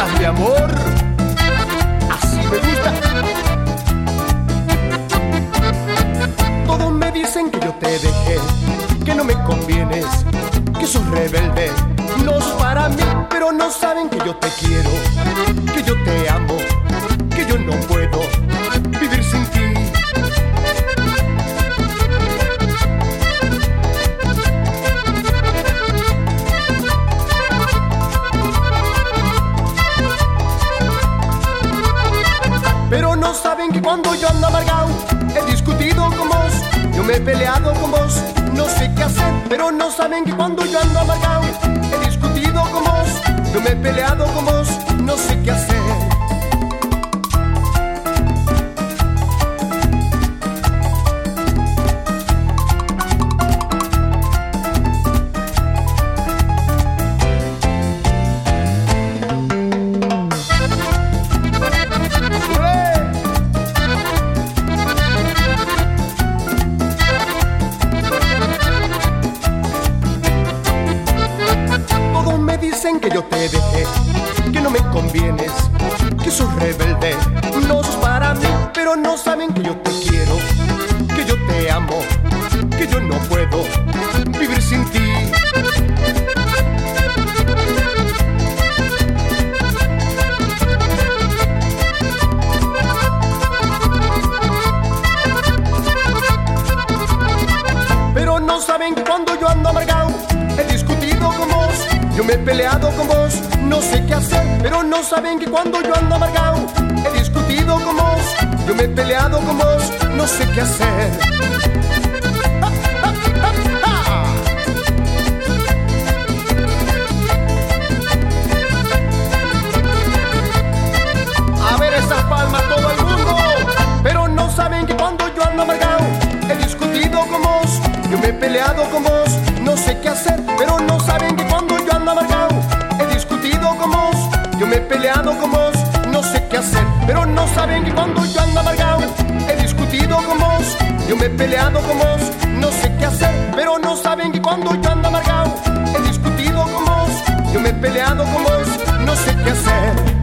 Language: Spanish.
estás, mi amor? Así me gusta. Todos me dicen que yo te dejé, que no me convienes, que sos rebelde. No sos para mí, pero no saben que yo te quiero, que yo te amo, que yo no puedo vivir sin ti. Pero no saben que cuando yo ando amargado, he discutido con vos, yo me he peleado con vos, no sé qué hacer. Pero no saben que cuando yo ando amargado, he discutido con vos, yo me he peleado con vos, no sé qué hacer. Dicen que yo te dejé, que no me convienes, que sos rebelde. No sos para mí, pero no saben que yo te quiero, que yo te amo, que yo no puedo vivir sin ti. Pero no saben que cuando yo ando amargado, he discutido con vos, yo me he peleado con vos, no sé qué hacer. Pero no saben que cuando yo ando amargado, he discutido con vos, yo me he peleado con vos, no sé qué hacer. A ver esas palmas todo el mundo. Pero no saben que cuando yo ando amargado, he discutido con vos, yo me he peleado con vos, no sé qué hacer. Pero no saben que cuando yo ando amargado, he discutido con vos, yo me he peleado con vos, no sé qué hacer. Pero no saben que cuando yo ando amargado, he discutido con vos, yo me he peleado con vos, no sé qué hacer. Pero no saben que cuando yo ando amargado, he discutido con vos, yo me he peleado con vos, no sé qué hacer.